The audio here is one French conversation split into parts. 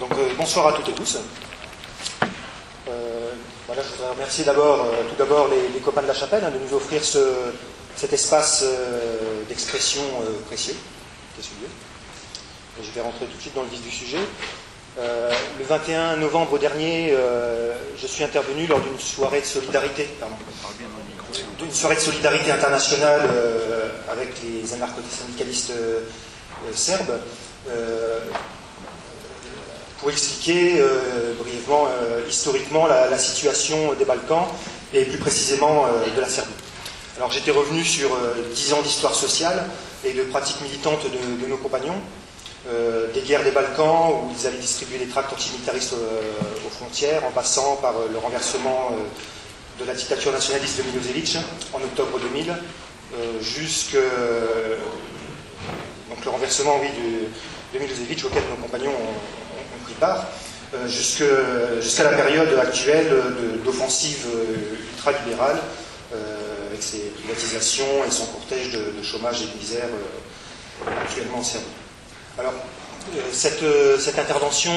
Bonsoir à toutes et tous. Voilà, je voudrais remercier tout d'abord les copains de la chapelle de nous offrir cet espace d'expression précieux, qui est celui-là. Je vais rentrer tout de suite dans le vif du sujet. Le 21 novembre dernier, je suis intervenu lors d'une soirée de solidarité, internationale avec les anarcho-syndicalistes serbes, pour expliquer brièvement, historiquement, la situation des Balkans et plus précisément de la Serbie. Alors j'étais revenu sur 10 ans d'histoire sociale et de pratiques militantes de nos compagnons, des guerres des Balkans où ils avaient distribué des tracts antimilitaristes aux frontières, en passant par le renversement de la dictature nationaliste de Milosevic en octobre 2000, donc le renversement de Milosevic auquel nos compagnons ont pris part, jusqu'à la période actuelle d'offensive ultralibérale, avec ses privatisations et son cortège de chômage et de misère actuellement en Serbie. Alors, cette intervention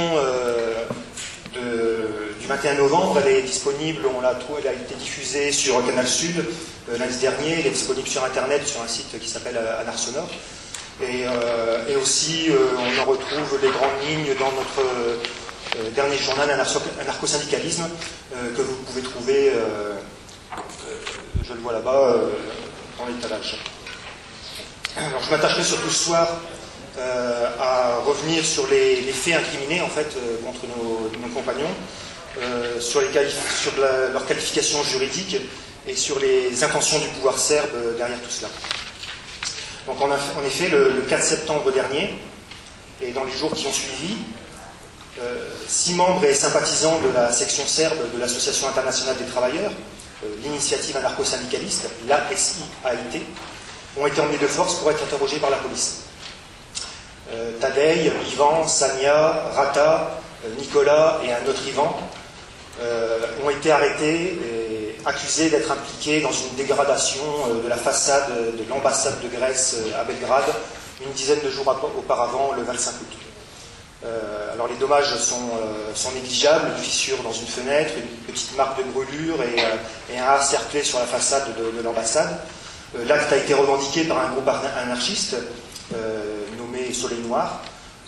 du 21 novembre, elle est disponible, elle a été diffusée sur Canal Sud lundi dernier, elle est disponible sur Internet, sur un site qui s'appelle Anar Sonore. Et aussi, on en retrouve les grandes lignes dans notre dernier journal Anarcho-syndicalisme, que vous pouvez trouver, je le vois là-bas, dans l'étalage. Alors, je m'attacherai surtout ce soir à revenir sur les faits incriminés, en fait, contre nos compagnons, sur leur qualification juridique et sur les intentions du pouvoir serbe derrière tout cela. Donc en effet, le 4 septembre dernier, et dans les jours qui ont suivi, 6 membres et sympathisants de la section serbe de l'Association internationale des travailleurs, l'initiative anarcho-syndicaliste, l'ASIAIT, ont été emmenés de force pour être interrogés par la police. Tadej, Ivan, Sania, Rata, Nicolas et un autre Ivan ont été arrêtés et accusés d'être impliqués dans une dégradation de la façade de l'ambassade de Grèce à Belgrade une dizaine de jours auparavant, le 25 août. Alors les dommages sont négligeables, une fissure dans une fenêtre, une petite marque de brûlure et un A cerclé sur la façade de l'ambassade. L'acte a été revendiqué par un groupe anarchiste nommé Soleil Noir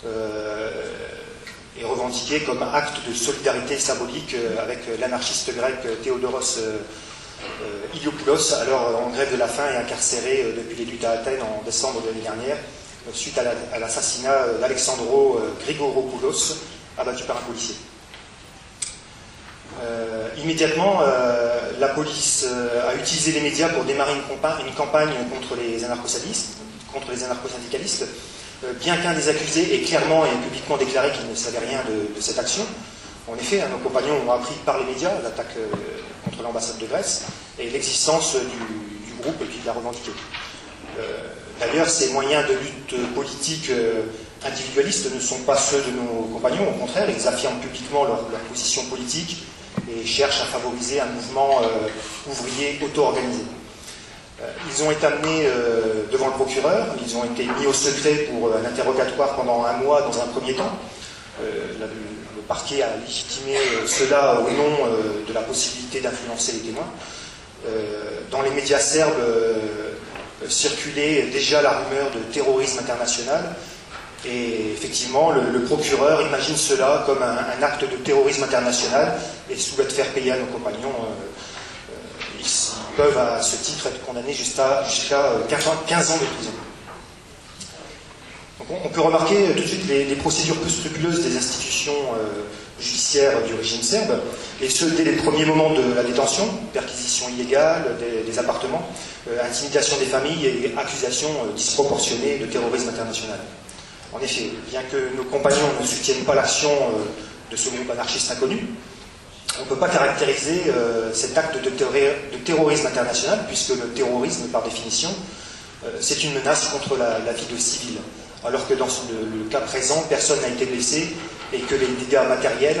et revendiqué comme acte de solidarité symbolique avec l'anarchiste grec Théodoros Iliopoulos, alors en grève de la faim et incarcéré depuis les luttes à Athènes en décembre de l'année dernière, suite à l'assassinat d'Alexandros Grigoropoulos, abattu par un policier. Immédiatement, la police a utilisé les médias pour démarrer une campagne contre les anarcho-syndicalistes, bien qu'un des accusés ait clairement et publiquement déclaré qu'il ne savait rien de cette action. En effet, nos compagnons ont appris par les médias l'attaque contre l'ambassade de Grèce et l'existence du groupe qui l'a revendiqué. D'ailleurs, ces moyens de lutte politique individualistes ne sont pas ceux de nos compagnons, au contraire, ils affirment publiquement leur position politique et cherchent à favoriser un mouvement ouvrier auto-organisé. Ils ont été amenés devant le procureur, ils ont été mis au secret pour un interrogatoire pendant un mois dans un premier temps. Le parquet a légitimé cela au nom de la possibilité d'influencer les témoins. Dans les médias serbes circulait déjà la rumeur de terrorisme international et effectivement le procureur imagine cela comme un acte de terrorisme international et souhaite faire payer à nos compagnons. Ils peuvent à ce titre être condamnés jusqu'à 15 ans de prison. Donc on peut remarquer tout de suite les procédures peu scrupuleuses des institutions judiciaires du régime serbe, et ce dès les premiers moments de la détention, perquisition illégale des appartements, intimidation des familles et accusations disproportionnées de terrorisme international. En effet, bien que nos compagnons ne soutiennent pas l'action de ce groupe anarchiste inconnu, on ne peut pas caractériser cet acte de terrorisme international, puisque le terrorisme, par définition, c'est une menace contre la vie de civils, alors que dans le cas présent, personne n'a été blessé et que les dégâts matériels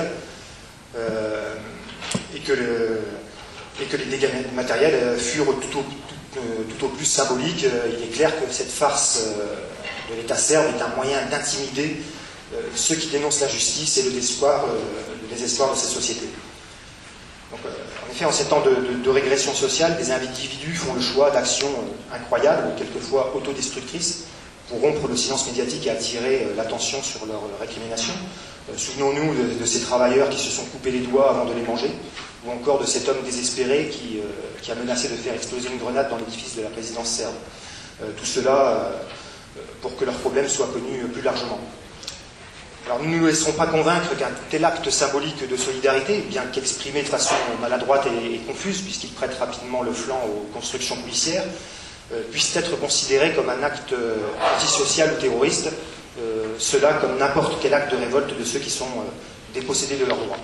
furent tout au plus symboliques. Il est clair que cette farce de l'État serbe est un moyen d'intimider ceux qui dénoncent l'injustice et le désespoir de cette société. Donc, en effet, en ces temps de régression sociale, des individus font le choix d'actions incroyables, quelquefois autodestructrices, pour rompre le silence médiatique et attirer l'attention sur leurs récriminations. Souvenons-nous de ces travailleurs qui se sont coupés les doigts avant de les manger, ou encore de cet homme désespéré qui a menacé de faire exploser une grenade dans l'édifice de la présidence serbe. Tout cela pour que leurs problèmes soient connus plus largement. Alors nous ne nous laisserons pas convaincre qu'un tel acte symbolique de solidarité, bien qu'exprimé de façon maladroite et confuse, puisqu'il prête rapidement le flanc aux constructions policières, puisse être considéré comme un acte antisocial ou terroriste, cela comme n'importe quel acte de révolte de ceux qui sont dépossédés de leurs droits.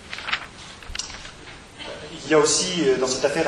Il y a aussi dans cette affaire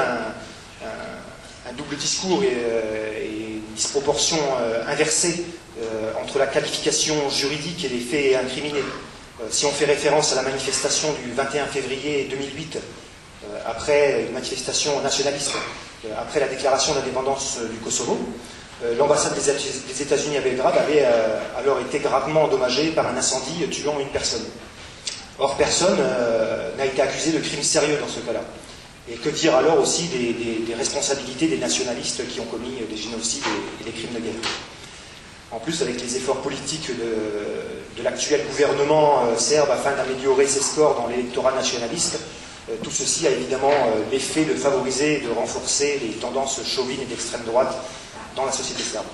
un double discours et une disproportion inversée entre la qualification juridique et les faits incriminés. Si on fait référence à la manifestation du 21 février 2008, après une manifestation nationaliste, après la déclaration d'indépendance du Kosovo, l'ambassade des États-Unis à Belgrade avait alors été gravement endommagée par un incendie tuant une personne. Or, personne n'a été accusé de crime sérieux dans ce cas-là. Et que dire alors aussi des responsabilités des nationalistes qui ont commis des génocides et des crimes de guerre. En plus, avec les efforts politiques de l'actuel gouvernement serbe afin d'améliorer ses scores dans l'électorat nationaliste, tout ceci a évidemment l'effet de favoriser et de renforcer les tendances chauvines et d'extrême droite dans la société serbe.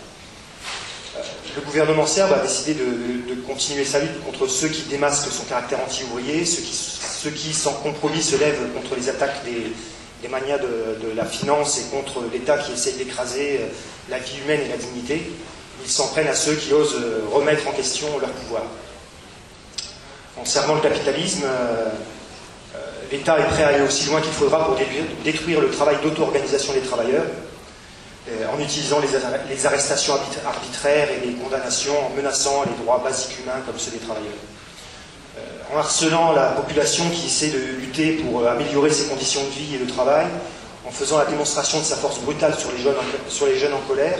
Le gouvernement serbe a décidé de continuer sa lutte contre ceux qui démasquent son caractère anti-ouvrier, ceux qui sans compromis se lèvent contre les attaques des manias de la finance et contre l'État qui essaie d'écraser la vie humaine et la dignité. Ils s'en prennent à ceux qui osent remettre en question leur pouvoir. En servant le capitalisme, l'État est prêt à aller aussi loin qu'il faudra pour détruire le travail d'auto-organisation des travailleurs, en utilisant les arrestations arbitraires et les condamnations, en menaçant les droits basiques humains comme ceux des travailleurs. En harcelant la population qui essaie de lutter pour améliorer ses conditions de vie et de travail, en faisant la démonstration de sa force brutale sur les jeunes en colère,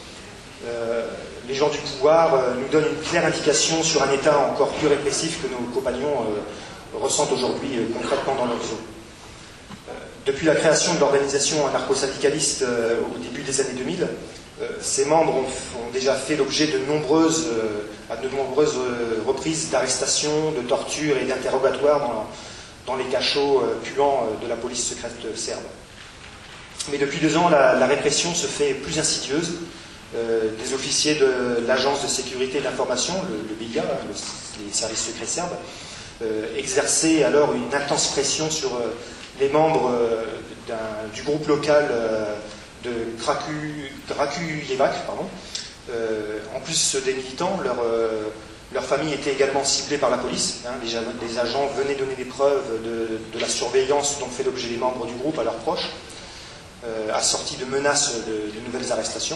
les gens du pouvoir nous donnent une claire indication sur un État encore plus répressif que nos compagnons ressentent aujourd'hui concrètement dans leurs eaux. Depuis la création de l'organisation anarcho-syndicaliste au début des années 2000, ses membres ont déjà fait l'objet de nombreuses reprises d'arrestations, de tortures et d'interrogatoires dans les cachots puants de la police secrète serbe. Mais depuis 2 ans, la répression se fait plus insidieuse. Des officiers de l'agence de sécurité et d'information, le BIA, les services secrets serbes, exerçaient alors une intense pression sur les membres du groupe local de Drakujevac. En plus des militants, leur famille était également ciblée par la police. Des agents venaient donner des preuves de la surveillance dont fait l'objet les membres du groupe à leurs proches, assortis de menaces de nouvelles arrestations.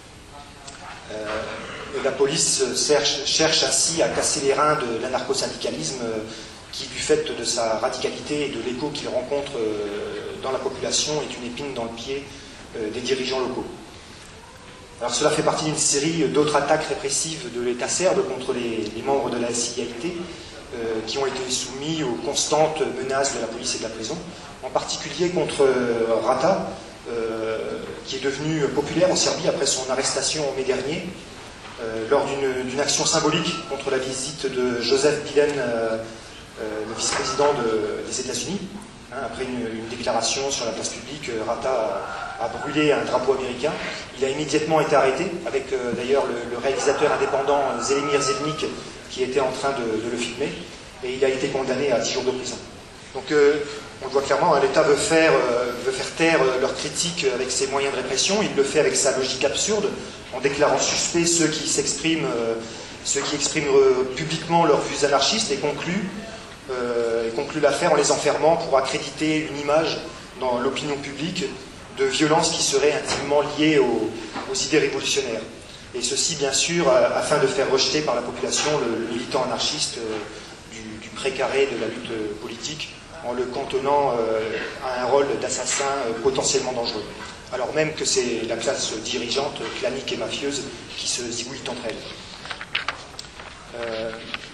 La police cherche ainsi à casser les reins de l'anarcho-syndicalisme qui, du fait de sa radicalité et de l'écho qu'il rencontre dans la population, est une épine dans le pied des dirigeants locaux. Alors cela fait partie d'une série d'autres attaques répressives de l'État serbe contre les membres de la SIAIT qui ont été soumis aux constantes menaces de la police et de la prison, en particulier contre Rata, qui est devenu populaire en Serbie après son arrestation en mai dernier, lors d'une action symbolique contre la visite de Joseph Biden, le vice-président des États-Unis. Après une déclaration sur la place publique, Rata a brûlé un drapeau américain. Il a immédiatement été arrêté, avec d'ailleurs le réalisateur indépendant Zelimir Zelnik qui était en train de le filmer, et il a été condamné à 10 jours de prison. Donc on le voit clairement, l'État veut faire taire leurs critiques avec ses moyens de répression. Il le fait avec sa logique absurde, en déclarant suspects ceux qui expriment publiquement leurs vues anarchistes et conclut l'affaire en les enfermant pour accréditer une image dans l'opinion publique de violence qui serait intimement liée aux idées révolutionnaires. Et ceci, bien sûr, afin de faire rejeter par la population le militant anarchiste du précaré de la lutte politique, en le cantonnant à un rôle d'assassin potentiellement dangereux. Alors même que c'est la classe dirigeante, clanique et mafieuse qui se zigouille entre elles.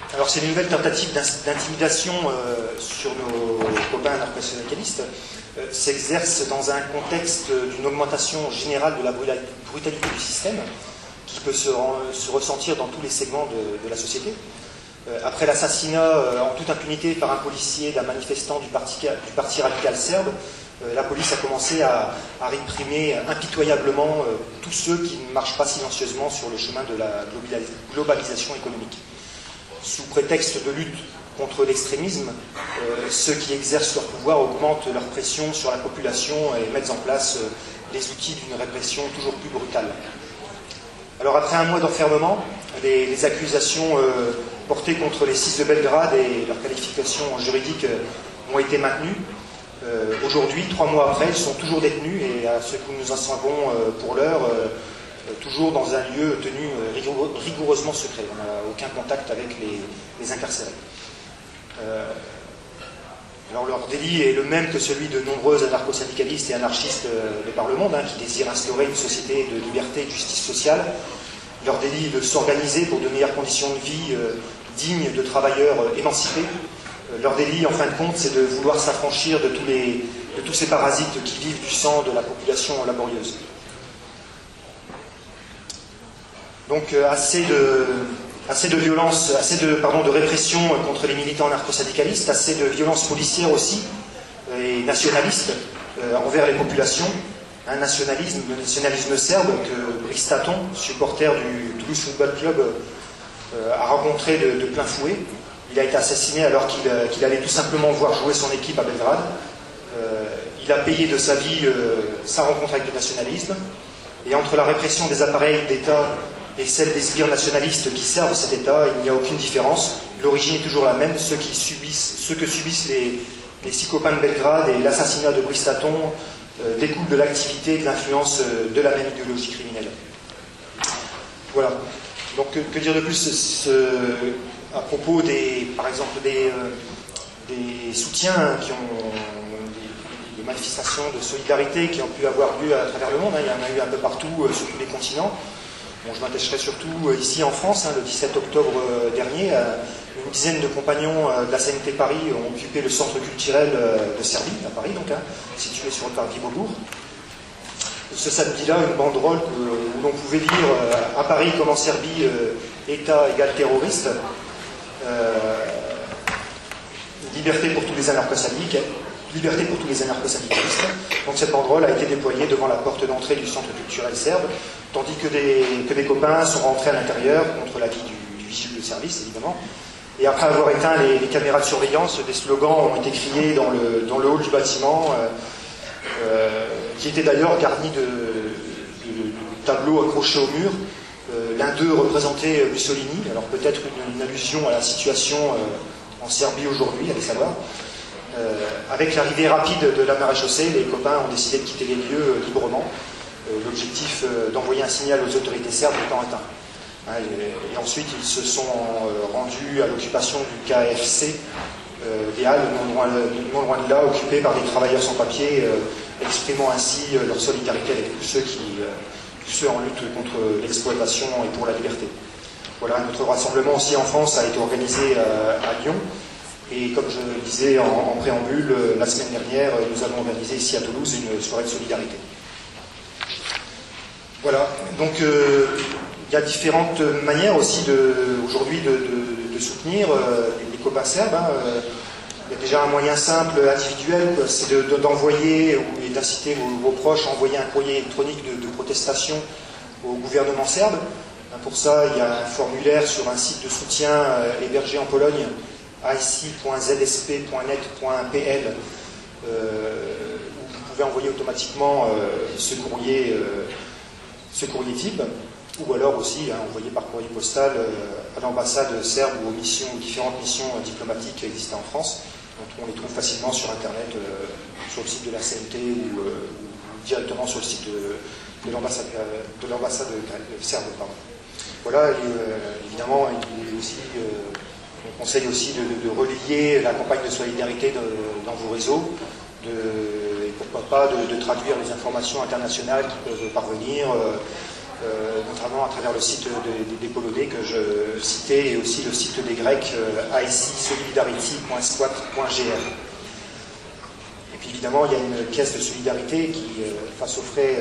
Alors c'est une nouvelle tentative d'intimidation sur nos copains anarcho-syndicalistes. S'exerce dans un contexte d'une augmentation générale de la brutalité du système, qui peut se ressentir dans tous les segments de la société. Après l'assassinat en toute impunité par un policier d'un manifestant du parti radical serbe, la police a commencé à réprimer impitoyablement tous ceux qui ne marchent pas silencieusement sur le chemin de la globalisation économique. Sous prétexte de lutte contre l'extrémisme, ceux qui exercent leur pouvoir augmentent leur pression sur la population et mettent en place les outils d'une répression toujours plus brutale. Alors après un mois d'enfermement, les accusations portées contre les 6 de Belgrade et leurs qualifications juridiques ont été maintenues. Aujourd'hui, 3 mois après, ils sont toujours détenus et à ce que nous en savons pour l'heure, toujours dans un lieu tenu rigoureusement secret. On n'a aucun contact avec les incarcérés. Alors leur délit est le même que celui de nombreux anarcho-syndicalistes et anarchistes de par le monde, qui désirent instaurer une société de liberté et de justice sociale. Leur délit est de s'organiser pour de meilleures conditions de vie dignes de travailleurs émancipés. Leur délit, en fin de compte, c'est de vouloir s'affranchir de tous ces parasites qui vivent du sang de la population laborieuse. Donc assez de violence, de répression contre les militants anarcho-syndicalistes, assez de violence policière aussi, et nationaliste envers les populations. Un nationalisme, le nationalisme serbe que Brice Taton, supporter du Toulouse Football Club, a rencontré de plein fouet. Il a été assassiné alors qu'il allait tout simplement voir jouer son équipe à Belgrade. Il a payé de sa vie sa rencontre avec le nationalisme. Et entre la répression des appareils d'État et celle des sbires nationalistes qui servent cet État, il n'y a aucune différence. L'origine est toujours la même. Ce que subissent les 6 copains de Belgrade et l'assassinat de Brice Taton découle de l'activité et de l'influence de la même idéologie criminelle. Voilà. Donc que dire de plus à propos par exemple des soutiens qui ont des manifestations de solidarité qui ont pu avoir lieu à travers le monde. Il y en a eu un peu partout sur tous les continents. Bon, je m'attacherai surtout ici en France. Le 17 octobre dernier, une dizaine de compagnons de la CNT Paris ont occupé le centre culturel de Serbie, à Paris, situé sur le parvis Beaubourg. Ce samedi-là, une banderole où l'on pouvait lire à Paris comme en Serbie, État égale terroriste, liberté pour tous les anarcho-syndicalistes. Donc cette banderole a été déployée devant la porte d'entrée du centre culturel serbe, tandis que des copains sont rentrés à l'intérieur contre l'avis du vigile de service, évidemment. Et après avoir éteint les caméras de surveillance, des slogans ont été criés dans le hall du bâtiment, qui était d'ailleurs garni de tableaux accrochés au mur. L'un d'eux représentait Mussolini, alors peut-être une allusion à la situation en Serbie aujourd'hui, allez savoir. Avec l'arrivée rapide de la maréchaussée, les copains ont décidé de quitter les lieux librement. L'objectif d'envoyer un signal aux autorités serbes étant atteint. Et ensuite, ils se sont rendus à l'occupation du KFC des Halles, non loin de là, occupés par des travailleurs sans papier, exprimant ainsi leur solidarité avec tous ceux en lutte contre l'exploitation et pour la liberté. Voilà, notre rassemblement aussi en France a été organisé à Lyon. Et comme je le disais en préambule, la semaine dernière, nous avons organisé ici à Toulouse une soirée de solidarité. Voilà, donc il y a différentes manières aussi aujourd'hui de soutenir les copains serbes. Il y a déjà un moyen simple, individuel, c'est d'envoyer et d'inciter vos proches à envoyer un courrier électronique de protestation au gouvernement serbe. Pour ça, il y a un formulaire sur un site de soutien hébergé en Pologne, ic.zsp.net.pl, où vous pouvez envoyer automatiquement ce courrier type, ou alors aussi envoyer par courrier postal à l'ambassade serbe ou aux différentes missions diplomatiques existantes en France. Donc on les trouve facilement sur Internet, sur le site de la CNT ou directement sur le site de l'ambassade serbe. Pardon. Voilà, et, évidemment, on conseille aussi de relier la campagne de solidarité dans vos réseaux, et pourquoi pas de traduire les informations internationales qui peuvent parvenir, notamment à travers le site des Polonais que je citais et aussi le site des Grecs, ASI-solidarity.squat.gr. Et puis évidemment, il y a une pièce de solidarité qui, face aux frais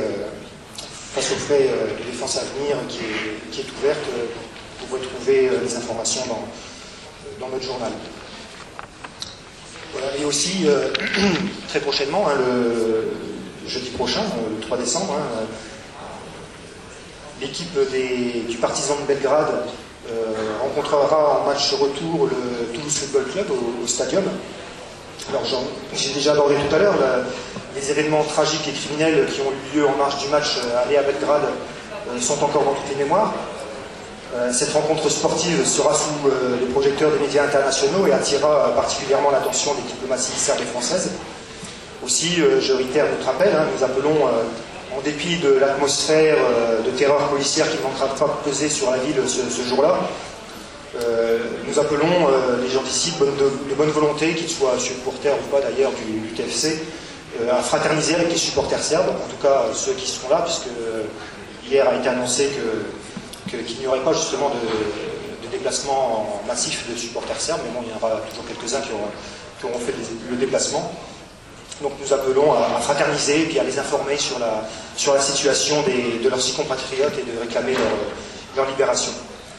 de défense à venir, qui est ouverte. Vous pouvez trouver les informations dans notre journal. Voilà. Et aussi, très prochainement, le jeudi prochain, le 3 décembre, l'équipe du Partizan de Belgrade rencontrera en match retour le Toulouse Football Club au Stadium. Alors j'ai déjà abordé tout à l'heure les événements tragiques et criminels qui ont eu lieu en marge du match aller à Belgrade sont encore dans toutes les mémoires. Cette rencontre sportive sera sous les projecteurs des médias internationaux et attirera particulièrement l'attention des diplomaties serbe et françaises. Aussi, je réitère notre appel, nous appelons, en dépit de l'atmosphère de terreur policière qui ne manquera pas de peser sur la ville ce jour-là, nous appelons les gens d'ici de bonne volonté, qu'ils soient supporters ou pas d'ailleurs du TFC, à fraterniser avec les supporters serbes, en tout cas ceux qui seront là, puisque hier a été annoncé qu'il n'y aurait pas justement de déplacement massif de supporters serbes, mais bon, il y en aura toujours quelques-uns qui auront fait le déplacement. Donc nous appelons à fraterniser et puis à les informer sur la situation de leurs six compatriotes et de réclamer leur libération.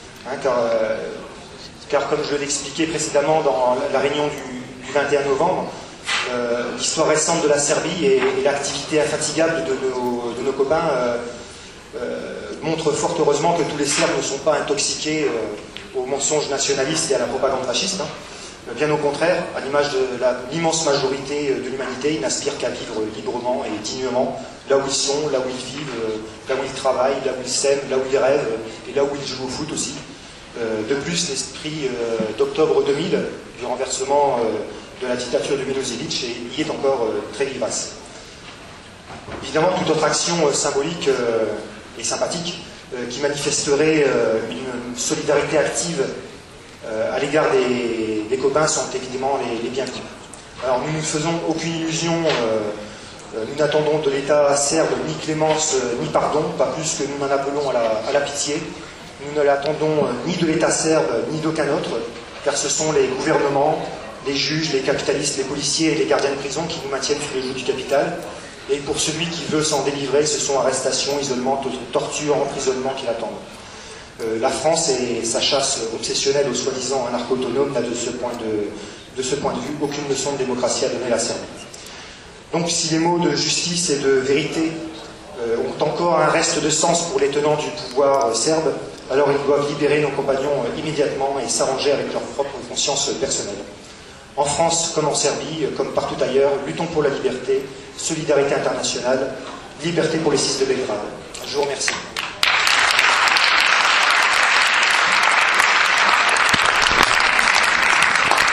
Car comme je l'expliquais précédemment dans la réunion du 21 novembre, l'histoire récente de la Serbie et l'activité infatigable de nos copains montre fort heureusement que tous les Serbes ne sont pas intoxiqués aux mensonges nationalistes et à la propagande fasciste. Bien au contraire, à l'image de l'immense majorité de l'humanité, ils n'aspirent qu'à vivre librement et dignement là où ils sont, là où ils vivent, là où ils travaillent, là où ils s'aiment, là où ils rêvent et là où ils jouent au foot aussi. De plus, l'esprit d'octobre 2000, du renversement de la dictature de Milosevic, y est encore très vivace. Évidemment, toute autre action symbolique et sympathique qui manifesterait une solidarité active à l'égard des copains sont évidemment les bienvenus. Alors nous ne faisons aucune illusion, nous n'attendons de l'État serbe ni clémence ni pardon, pas plus que nous n'en appelons à la pitié. Nous ne l'attendons ni de l'État serbe ni d'aucun autre, car ce sont les gouvernements, les juges, les capitalistes, les policiers et les gardiens de prison qui nous maintiennent sous les jougs du capital. Et pour celui qui veut s'en délivrer, ce sont arrestations, isolement, torture, emprisonnement qui l'attendent. La France et sa chasse obsessionnelle aux soi-disant anarcho-autonomes n'a de ce point de vue aucune leçon de démocratie à donner à la Serbie. Donc si les mots de justice et de vérité ont encore un reste de sens pour les tenants du pouvoir serbe, alors ils doivent libérer nos compagnons immédiatement et s'arranger avec leur propre conscience personnelle. En France comme en Serbie, comme partout ailleurs, luttons pour la liberté, solidarité internationale, liberté pour les six de Belgrade. Je vous remercie.